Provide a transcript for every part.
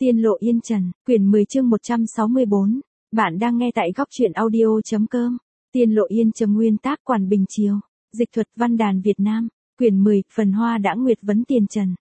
Tiên lộ yên trần, quyển 10 chương 164. Bạn đang nghe tại góc truyện audio.com. Tiên lộ yên trần, nguyên tác Quản Bình Chiêu. Dịch thuật Văn đàn Việt Nam. Quyển 10, phần hoa đã nguyệt vấn tiền trần.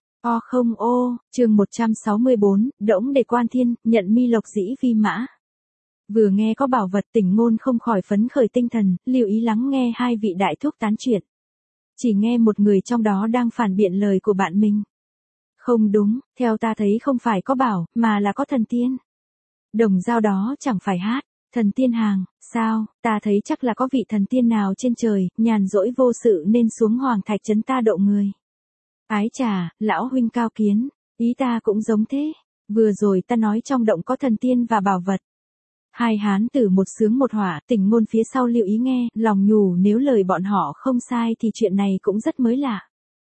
Chương 164, đỗng để quan thiên, nhận mi lộc dĩ vi mã. Vừa nghe có bảo vật, Tỉnh Ngôn không khỏi phấn khởi tinh thần, lưu ý lắng nghe hai vị đại thúc tán chuyện. Chỉ nghe một người trong đó đang phản biện lời của bạn mình. Không đúng, theo ta thấy không phải có bảo, mà là có thần tiên. Đồng dao đó chẳng phải hát, thần tiên hàng, sao, ta thấy chắc là có vị thần tiên nào trên trời, nhàn rỗi vô sự nên xuống Hoàng Thạch trấn ta độ người. Ái chà, lão huynh cao kiến, ý ta cũng giống thế, vừa rồi ta nói trong động có thần tiên và bảo vật. Hai hán tử một sướng một hỏa, Tỉnh Ngôn phía sau lưu ý nghe, lòng nhủ nếu lời bọn họ không sai thì chuyện này cũng rất mới lạ.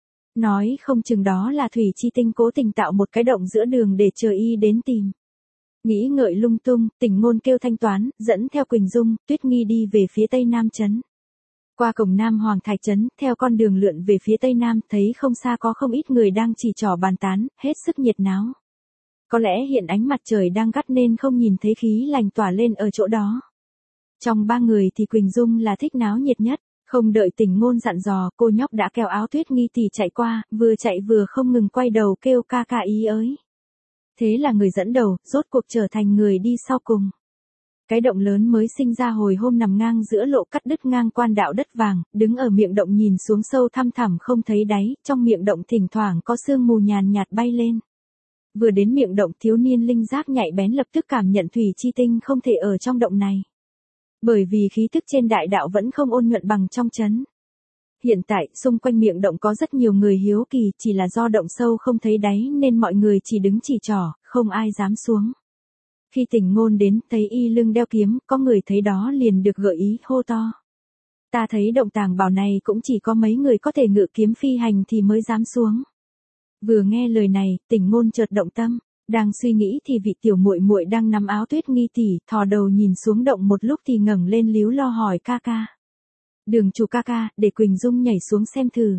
Nói không chừng đó là Thủy Chi Tinh cố tình tạo một cái động giữa đường để chờ y đến tìm. Nghĩ ngợi lung tung, Tỉnh Ngôn kêu thanh toán, dẫn theo Quỳnh Dung, Tuyết Nghi đi về phía tây nam trấn. Qua cổng Nam Hoàng Thạch trấn, theo con đường lượn về phía tây nam, thấy không xa có không ít người đang chỉ trỏ bàn tán, hết sức nhiệt náo. Có lẽ hiện ánh mặt trời đang gắt nên không nhìn thấy khí lành tỏa lên ở chỗ đó. Trong ba người thì Quỳnh Dung là thích náo nhiệt nhất. Không đợi Tỉnh Ngôn dặn dò, cô nhóc đã kéo áo Tuyết Nghi tỉ chạy qua, vừa chạy vừa không ngừng quay đầu kêu ca ca ý ới. Thế là người dẫn đầu, rốt cuộc trở thành người đi sau cùng. Cái động lớn mới sinh ra hồi hôm nằm ngang giữa lộ cắt đứt ngang quan đạo đất vàng, đứng ở miệng động nhìn xuống sâu thăm thẳm không thấy đáy, trong miệng động thỉnh thoảng có sương mù nhàn nhạt bay lên. Vừa đến miệng động, thiếu niên linh giác nhạy bén lập tức cảm nhận Thủy Chi Tinh không thể ở trong động này. Bởi vì khí tức trên đại đạo vẫn không ôn nhuận bằng trong trấn. Hiện tại, xung quanh miệng động có rất nhiều người hiếu kỳ, chỉ là do động sâu không thấy đáy nên mọi người chỉ đứng chỉ trỏ, không ai dám xuống. Khi Tỉnh Ngôn đến, thấy y lưng đeo kiếm, có người thấy đó liền được gợi ý, hô to. Ta thấy động tàng bảo này cũng chỉ có mấy người có thể ngự kiếm phi hành thì mới dám xuống. Vừa nghe lời này, Tỉnh Ngôn chợt động tâm. Đang suy nghĩ thì vị tiểu muội muội đang nắm áo Tuyết Nghi tỉ, thò đầu nhìn xuống động một lúc thì ngẩng lên líu lo hỏi ca ca. Đường chủ ca ca, để Quỳnh Dung nhảy xuống xem thử.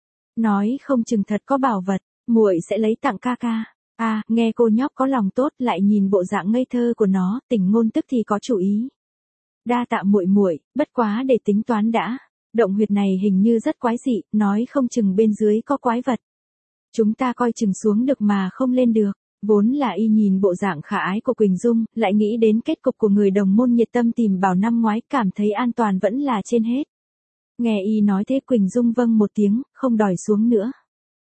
Nói không chừng thật có bảo vật, muội sẽ lấy tặng ca ca. Nghe cô nhóc có lòng tốt, lại nhìn bộ dạng ngây thơ của nó, Tỉnh Ngôn tức thì có chủ ý. Đa tạ muội muội, bất quá để tính toán đã. Động huyệt này hình như rất quái dị, nói không chừng bên dưới có quái vật. Chúng ta coi chừng xuống được mà không lên được. Vốn là y nhìn bộ dạng khả ái của Quỳnh Dung, lại nghĩ đến kết cục của người đồng môn nhiệt tâm tìm bảo năm ngoái, cảm thấy an toàn vẫn là trên hết. Nghe y nói thế, Quỳnh Dung vâng một tiếng, không đòi xuống nữa.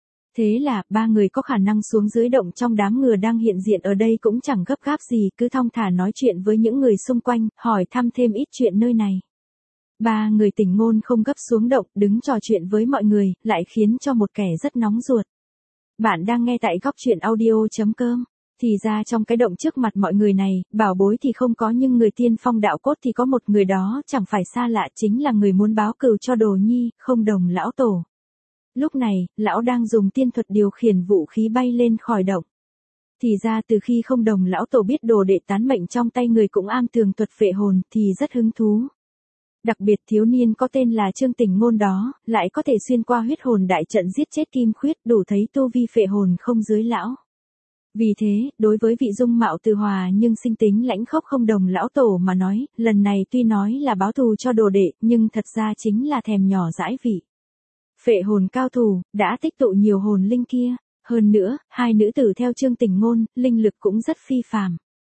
Thế là, ba người có khả năng xuống dưới động trong đám người đang hiện diện ở đây cũng chẳng gấp gáp gì, cứ thong thả nói chuyện với những người xung quanh, hỏi thăm thêm ít chuyện nơi này. Ba người Tỉnh Ngôn không gấp xuống động, đứng trò chuyện với mọi người, lại khiến cho một kẻ rất nóng ruột. Bạn đang nghe tại góc truyện audio.com. Thì ra trong cái động trước mặt mọi người này, bảo bối thì không có nhưng người tiên phong đạo cốt thì có một người đó chẳng phải xa lạ, chính là người muốn báo cừu cho Đồ Nhi, Không Đồng lão tổ. Lúc này, lão đang dùng tiên thuật điều khiển vũ khí bay lên khỏi động. Thì ra từ khi Không Đồng lão tổ biết đồ đệ tán mệnh trong tay người cũng am tường thuật phệ hồn thì rất hứng thú. Đặc biệt thiếu niên có tên là Trương Tỉnh Ngôn đó, lại có thể xuyên qua huyết hồn đại trận giết chết Kim Khuyết, đủ thấy tu vi phệ hồn không dưới lão. Vì thế, đối với vị dung mạo từ hòa nhưng sinh tính lãnh khốc Không Đồng lão tổ mà nói, lần này tuy nói là báo thù cho đồ đệ, nhưng thật ra chính là thèm nhỏ dãi vị. Phệ hồn cao thủ, đã tích tụ nhiều hồn linh kia, hơn nữa, hai nữ tử theo Trương Tỉnh Ngôn, linh lực cũng rất phi phàm.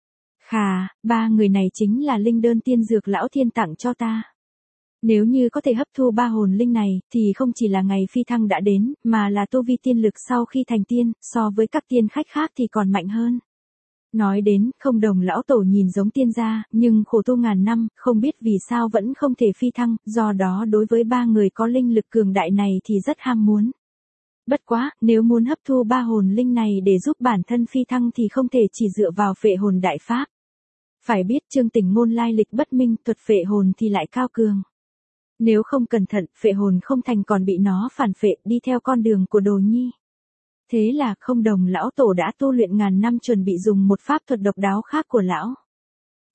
Khà, ba người này chính là linh đơn tiên dược lão thiên tặng cho ta. Nếu như có thể hấp thu ba hồn linh này, thì không chỉ là ngày phi thăng đã đến, mà là tu vi tiên lực sau khi thành tiên, so với các tiên khách khác thì còn mạnh hơn. Nói đến, Không Đồng lão tổ nhìn giống tiên gia, nhưng khổ tu ngàn năm, không biết vì sao vẫn không thể phi thăng, do đó đối với ba người có linh lực cường đại này thì rất ham muốn. Bất quá, nếu muốn hấp thu ba hồn linh này để giúp bản thân phi thăng thì không thể chỉ dựa vào phệ hồn đại pháp. Phải biết Trương Tỉnh Ngôn lai lịch bất minh, thuật phệ hồn thì lại cao cường. Nếu không cẩn thận, phệ hồn không thành còn bị nó phản phệ, đi theo con đường của Đồ Nhi. Thế là Không Đồng lão tổ đã tu luyện ngàn năm chuẩn bị dùng một pháp thuật độc đáo khác của lão.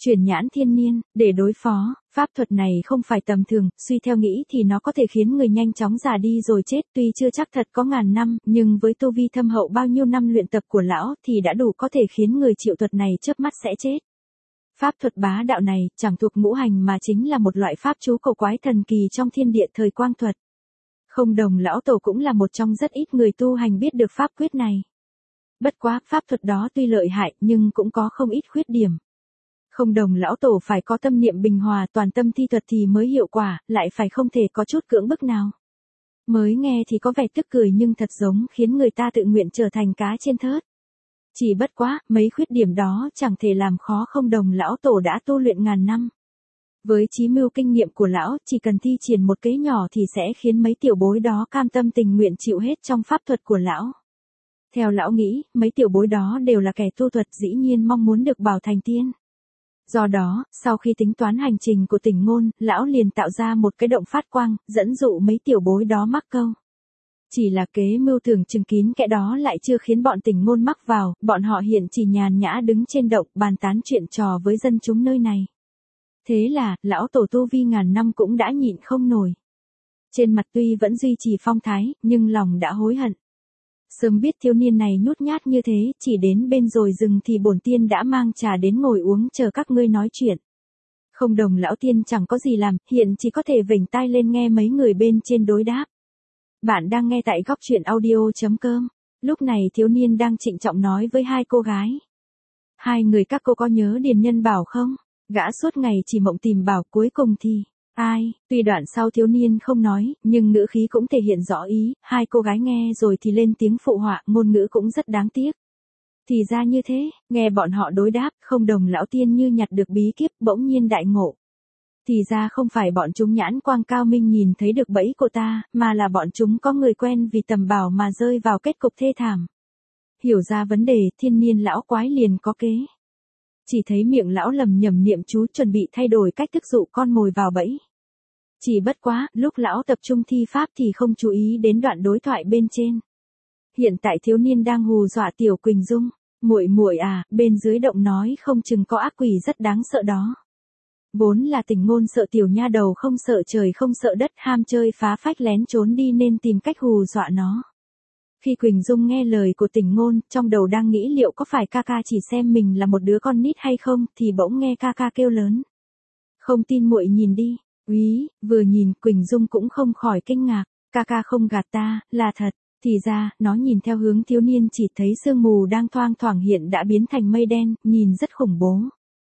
Chuyển nhãn thiên niên, để đối phó, pháp thuật này không phải tầm thường, suy theo nghĩ thì nó có thể khiến người nhanh chóng già đi rồi chết, tuy chưa chắc thật có ngàn năm, nhưng với tu vi thâm hậu bao nhiêu năm luyện tập của lão thì đã đủ có thể khiến người chịu thuật này chớp mắt sẽ chết. Pháp thuật bá đạo này chẳng thuộc ngũ hành mà chính là một loại pháp chú cầu quái thần kỳ trong thiên địa thời quang thuật. Không Đồng lão tổ cũng là một trong rất ít người tu hành biết được pháp quyết này. Bất quá, pháp thuật đó tuy lợi hại nhưng cũng có không ít khuyết điểm. Không Đồng lão tổ phải có tâm niệm bình hòa toàn tâm thi thuật thì mới hiệu quả, lại phải không thể có chút cưỡng bức nào. Mới nghe thì có vẻ tức cười nhưng thật giống khiến người ta tự nguyện trở thành cá trên thớt. Chỉ bất quá, mấy khuyết điểm đó chẳng thể làm khó Không Đồng lão tổ đã tu luyện ngàn năm. Với trí mưu kinh nghiệm của lão, chỉ cần thi triển một kế nhỏ thì sẽ khiến mấy tiểu bối đó cam tâm tình nguyện chịu hết trong pháp thuật của lão. Theo lão nghĩ, mấy tiểu bối đó đều là kẻ tu thuật dĩ nhiên mong muốn được bảo thành tiên. Do đó, sau khi tính toán hành trình của Tỉnh Ngôn, lão liền tạo ra một cái động phát quang, dẫn dụ mấy tiểu bối đó mắc câu. Chỉ là kế mưu tưởng chừng kín kẽ đó lại chưa khiến bọn Tỉnh Ngôn mắc vào, bọn họ hiện chỉ nhàn nhã đứng trên động bàn tán chuyện trò với dân chúng nơi này. Thế là, lão tổ tu vi ngàn năm cũng đã nhịn không nổi. Trên mặt tuy vẫn duy trì phong thái, nhưng lòng đã hối hận. Sớm biết thiếu niên này nhút nhát như thế, chỉ đến bên rồi rừng thì bổn tiên đã mang trà đến ngồi uống chờ các ngươi nói chuyện. Không Đồng lão tiên chẳng có gì làm, hiện chỉ có thể vểnh tai lên nghe mấy người bên trên đối đáp. Bạn đang nghe tại góc truyện audio.com. Lúc này thiếu niên đang trịnh trọng nói với hai cô gái. Hai người các cô có nhớ Điền Nhân Bảo không? Gã suốt ngày chỉ mộng tìm bảo cuối cùng thì... Ai, tuy đoạn sau thiếu niên không nói, nhưng ngữ khí cũng thể hiện rõ ý, hai cô gái nghe rồi thì lên tiếng phụ họa, ngôn ngữ cũng rất đáng tiếc. Thì ra như thế, nghe bọn họ đối đáp, Không Đồng lão tiên như nhặt được bí kíp, bỗng nhiên đại ngộ. Thì ra không phải bọn chúng nhãn quang cao minh nhìn thấy được bẫy của ta, mà là bọn chúng có người quen vì tầm bảo mà rơi vào kết cục thê thảm. Hiểu ra vấn đề, thiên niên lão quái liền có kế. Chỉ thấy miệng lão lầm nhầm niệm chú chuẩn bị thay đổi cách thức dụ con mồi vào bẫy. Chỉ bất quá, lúc lão tập trung thi pháp thì không chú ý đến đoạn đối thoại bên trên. Hiện tại thiếu niên đang hù dọa Tiểu Quỳnh Dung, muội muội à, bên dưới động nói không chừng có ác quỷ rất đáng sợ đó. Vốn là Tỉnh Ngôn sợ tiểu nha đầu không sợ trời không sợ đất, ham chơi phá phách lén trốn đi nên tìm cách hù dọa nó. Khi Quỳnh Dung nghe lời của Tỉnh Ngôn, trong đầu đang nghĩ liệu có phải ca ca chỉ xem mình là một đứa con nít hay không, thì bỗng nghe ca ca kêu lớn. Không tin muội nhìn đi. Úy, vừa nhìn Quỳnh Dung cũng không khỏi kinh ngạc, ca ca không gạt ta, là thật. Thì ra, nó nhìn theo hướng thiếu niên chỉ thấy sương mù đang thoang thoảng hiện đã biến thành mây đen, nhìn rất khủng bố.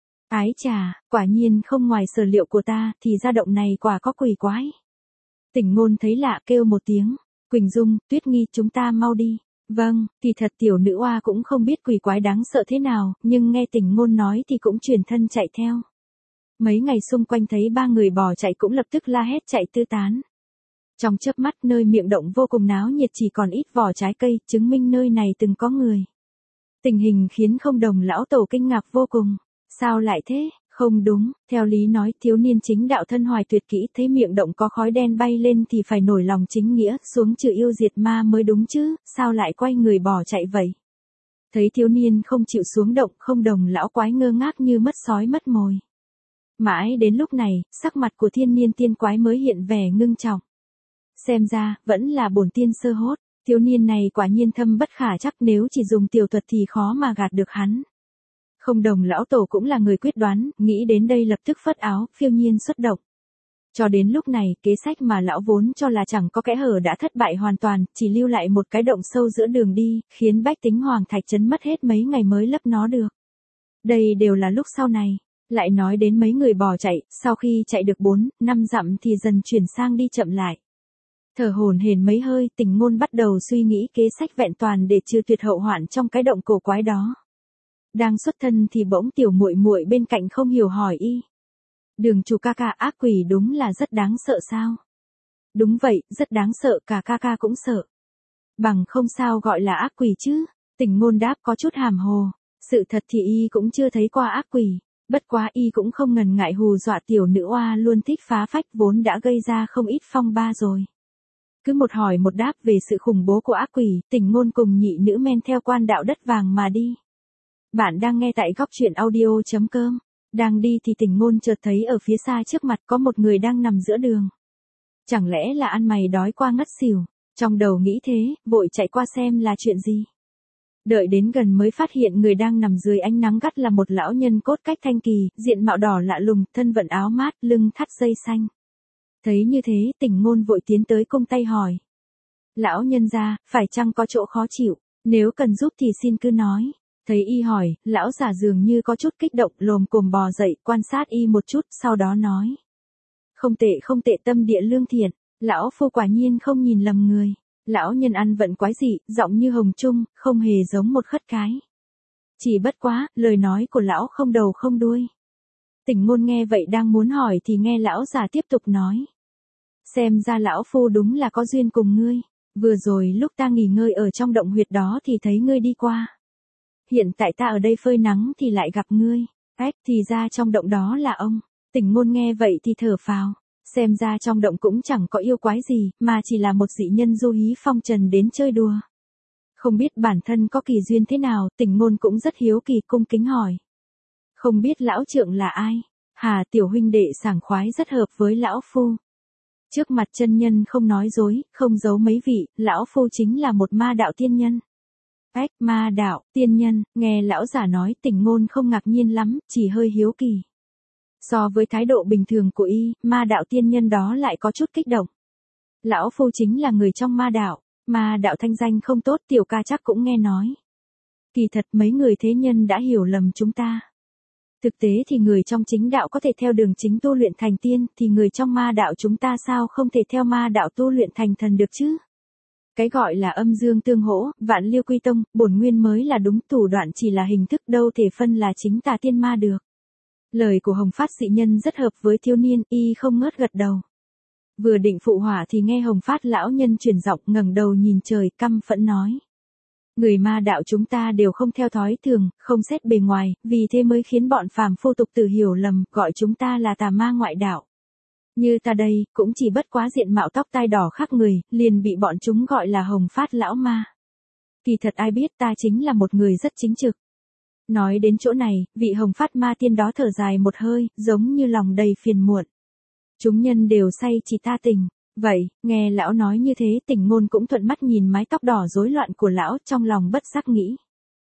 Ái chà, quả nhiên không ngoài sở liệu của ta, thì ra động này quả có quỷ quái. Tỉnh Ngôn thấy lạ kêu một tiếng, Quỳnh Dung, Tuyết Nghi chúng ta mau đi. Vâng, thì thật tiểu nữ oa cũng không biết quỷ quái đáng sợ thế nào, nhưng nghe Tỉnh Ngôn nói thì cũng chuyển thân chạy theo. Mấy ngày xung quanh thấy ba người bỏ chạy cũng lập tức la hét chạy tứ tán. Trong chớp mắt nơi miệng động vô cùng náo nhiệt chỉ còn ít vỏ trái cây, chứng minh nơi này từng có người. Tình hình khiến Không Đồng lão tổ kinh ngạc vô cùng. Sao lại thế? Không đúng, theo lý nói thiếu niên chính đạo thân hoài tuyệt kỹ thấy miệng động có khói đen bay lên thì phải nổi lòng chính nghĩa xuống trừ yêu diệt ma mới đúng chứ, sao lại quay người bỏ chạy vậy? Thấy thiếu niên không chịu xuống động, Không Đồng lão quái ngơ ngác như mất sói mất mồi. Mãi đến lúc này, sắc mặt của thiên niên tiên quái mới hiện vẻ ngưng trọng. Xem ra, vẫn là bổn tiên sơ hốt, thiếu niên này quả nhiên thâm bất khả chắc nếu chỉ dùng tiểu thuật thì khó mà gạt được hắn. Không Đồng lão tổ cũng là người quyết đoán, nghĩ đến đây lập tức phất áo, phiêu nhiên xuất động. Cho đến lúc này, kế sách mà lão vốn cho là chẳng có kẽ hở đã thất bại hoàn toàn, chỉ lưu lại một cái động sâu giữa đường đi, khiến bách tính Hoàng Thạch Trấn mất hết mấy ngày mới lấp nó được. Đây đều là lúc sau này. Lại nói đến mấy người bỏ chạy, sau khi chạy được 4-5 dặm thì dần chuyển sang đi chậm lại. Thở hổn hển mấy hơi, Tỉnh Ngôn bắt đầu suy nghĩ kế sách vẹn toàn để trừ tuyệt hậu hoạn trong cái động cổ quái đó. Đang xuất thân thì bỗng tiểu muội muội bên cạnh không hiểu hỏi y. Đường chủ ca ca, ác quỷ đúng là rất đáng sợ sao? Đúng vậy, rất đáng sợ, cả ca ca cũng sợ. Bằng không sao gọi là ác quỷ chứ? Tỉnh Ngôn đáp có chút hàm hồ. Sự thật thì y cũng chưa thấy qua ác quỷ. Bất quá y cũng không ngần ngại hù dọa tiểu nữ oa luôn thích phá phách vốn đã gây ra không ít phong ba rồi. Cứ một hỏi một đáp về sự khủng bố của ác quỷ, Tỉnh Ngôn cùng nhị nữ men theo quan đạo đất vàng mà đi. Bạn đang nghe tại góc truyện audio.com. Đang đi thì Tình Ngôn chợt thấy ở phía xa trước mặt có một người đang nằm giữa đường. Chẳng lẽ là ăn mày đói qua ngất xỉu, trong đầu nghĩ thế, vội chạy qua xem là chuyện gì. Đợi đến gần mới phát hiện người đang nằm dưới ánh nắng gắt là một lão nhân cốt cách thanh kỳ, diện mạo đỏ lạ lùng, thân vận áo mát, lưng thắt dây xanh. Thấy như thế, Tình Ngôn vội tiến tới cung tay hỏi. Lão nhân gia, phải chăng có chỗ khó chịu, nếu cần giúp thì xin cứ nói. Thấy y hỏi, lão già dường như có chút kích động, lồm cồm bò dậy, quan sát y một chút, sau đó nói. Không tệ, tâm địa lương thiện, lão phu quả nhiên không nhìn lầm người. Lão nhân ăn vận quái dị, giọng như hồng trung, không hề giống một khất cái. Chỉ bất quá, lời nói của lão không đầu không đuôi. Tình Ngôn nghe vậy đang muốn hỏi thì nghe lão già tiếp tục nói. Xem ra lão phu đúng là có duyên cùng ngươi. Vừa rồi lúc ta nghỉ ngơi ở trong động huyệt đó thì thấy ngươi đi qua. Hiện tại ta ở đây phơi nắng thì lại gặp ngươi. Thì ra trong động đó là ông. Tình Ngôn nghe vậy thì thở phào. Xem ra trong động cũng chẳng có yêu quái gì, mà chỉ là một dị nhân du hí phong trần đến chơi đùa. Không biết bản thân có kỳ duyên thế nào, Tình Ngôn cũng rất hiếu kỳ cung kính hỏi. Không biết lão trượng là ai? Hà tiểu huynh đệ sảng khoái rất hợp với lão phu. Trước mặt chân nhân không nói dối, không giấu mấy vị, lão phu chính là một ma đạo tiên nhân. Ma đạo, tiên nhân, nghe lão giả nói Tình Ngôn không ngạc nhiên lắm, chỉ hơi hiếu kỳ. So với thái độ bình thường của y, ma đạo tiên nhân đó lại có chút kích động. Lão phu chính là người trong ma đạo thanh danh không tốt, tiểu ca chắc cũng nghe nói. Kỳ thật mấy người thế nhân đã hiểu lầm chúng ta. Thực tế thì người trong chính đạo có thể theo đường chính tu luyện thành tiên, thì người trong ma đạo chúng ta sao không thể theo ma đạo tu luyện thành thần được chứ? Cái gọi là âm dương tương hỗ, vạn liêu quy tông, bổn nguyên mới là đúng, thủ đoạn chỉ là hình thức, đâu thể phân là chính tà tiên ma được. Lời của Hồng Phát dị nhân rất hợp với thiếu niên, y không ngớt gật đầu. Vừa định phụ họa thì nghe Hồng Phát lão nhân chuyển giọng, ngẩng đầu nhìn trời, căm phẫn nói. Người ma đạo chúng ta đều không theo thói thường, không xét bề ngoài, vì thế mới khiến bọn phàm phu tục tử hiểu lầm, gọi chúng ta là tà ma ngoại đạo. Như ta đây, cũng chỉ bất quá diện mạo tóc tai đỏ khác người, liền bị bọn chúng gọi là Hồng Phát lão ma. Kỳ thật ai biết ta chính là một người rất chính trực. Nói đến chỗ này, vị Hồng Phát ma tiên đó thở dài một hơi, giống như lòng đầy phiền muộn. Chúng nhân đều say chỉ ta tình. Vậy, nghe lão nói như thế, Tình Ngôn cũng thuận mắt nhìn mái tóc đỏ rối loạn của lão, trong lòng bất giác nghĩ.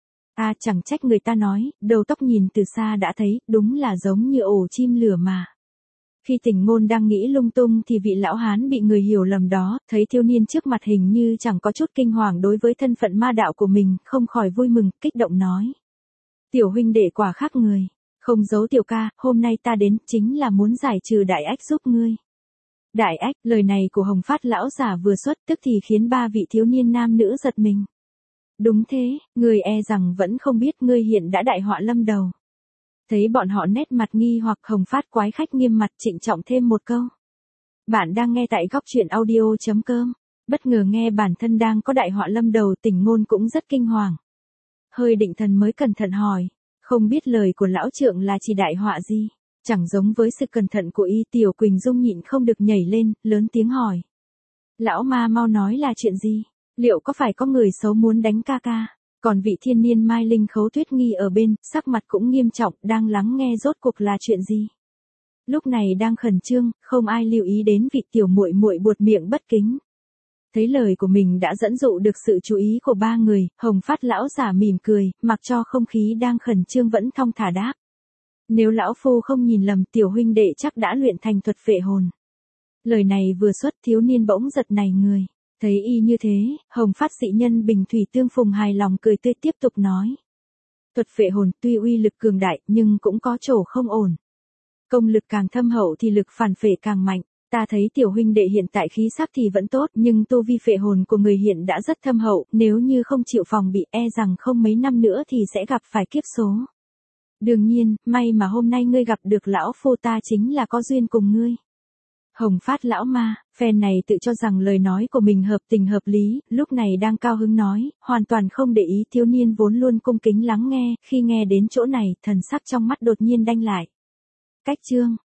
Chẳng trách người ta nói, đầu tóc nhìn từ xa đã thấy, đúng là giống như ổ chim lửa mà. Khi Tình Ngôn đang nghĩ lung tung thì vị lão hán bị người hiểu lầm đó, thấy thiếu niên trước mặt hình như chẳng có chút kinh hoàng đối với thân phận ma đạo của mình, không khỏi vui mừng, kích động nói. Tiểu huynh đệ quả khác người, không giấu tiểu ca, hôm nay ta đến chính là muốn giải trừ đại ách giúp ngươi. Đại ách, lời này của Hồng Phát lão giả vừa xuất tức thì khiến ba vị thiếu niên nam nữ giật mình. Đúng thế, ngươi e rằng vẫn không biết ngươi hiện đã đại họa lâm đầu. Thấy bọn họ nét mặt nghi hoặc, Hồng Phát quái khách nghiêm mặt trịnh trọng thêm một câu. Bạn đang nghe tại góc truyện audio.com. Bất ngờ nghe bản thân đang có đại họa lâm đầu, Tình Ngôn cũng rất kinh hoàng. Hơi định thần mới cẩn thận hỏi, không biết lời của lão trượng là chỉ đại họa gì? Chẳng giống với sự cẩn thận của y, Tiểu Quỳnh Dung nhịn không được nhảy lên, lớn tiếng hỏi. Lão ma mau nói là chuyện gì? Liệu có phải có người xấu muốn đánh ca ca? Còn vị thiên niên Mai Linh Khấu Tuyết Nghi ở bên, sắc mặt cũng nghiêm trọng, đang lắng nghe rốt cuộc là chuyện gì? Lúc này đang khẩn trương, không ai lưu ý đến vị tiểu muội muội buột miệng bất kính. Thấy lời của mình đã dẫn dụ được sự chú ý của ba người, Hồng Phát lão giả mỉm cười, mặc cho không khí đang khẩn trương vẫn thong thả đáp. Nếu lão phu không nhìn lầm, tiểu huynh đệ chắc đã luyện thành thuật phệ hồn. Lời này vừa xuất, thiếu niên bỗng giật nảy người. Thấy y như thế, Hồng Phát dị nhân bình thủy tương phùng hài lòng cười tươi tiếp tục nói. Thuật phệ hồn tuy uy lực cường đại nhưng cũng có chỗ không ổn. Công lực càng thâm hậu thì lực phản phệ càng mạnh. Ta thấy tiểu huynh đệ hiện tại khí sắc thì vẫn tốt, nhưng tu vi phệ hồn của người hiện đã rất thâm hậu, nếu như không chịu phòng bị e rằng không mấy năm nữa thì sẽ gặp phải kiếp số. Đương nhiên, may mà hôm nay ngươi gặp được lão phu, ta chính là có duyên cùng ngươi. Hồng Phát lão ma, phen này tự cho rằng lời nói của mình hợp tình hợp lý, lúc này đang cao hứng nói, hoàn toàn không để ý thiếu niên vốn luôn cung kính lắng nghe, khi nghe đến chỗ này, thần sắc trong mắt đột nhiên đanh lại. Cách chương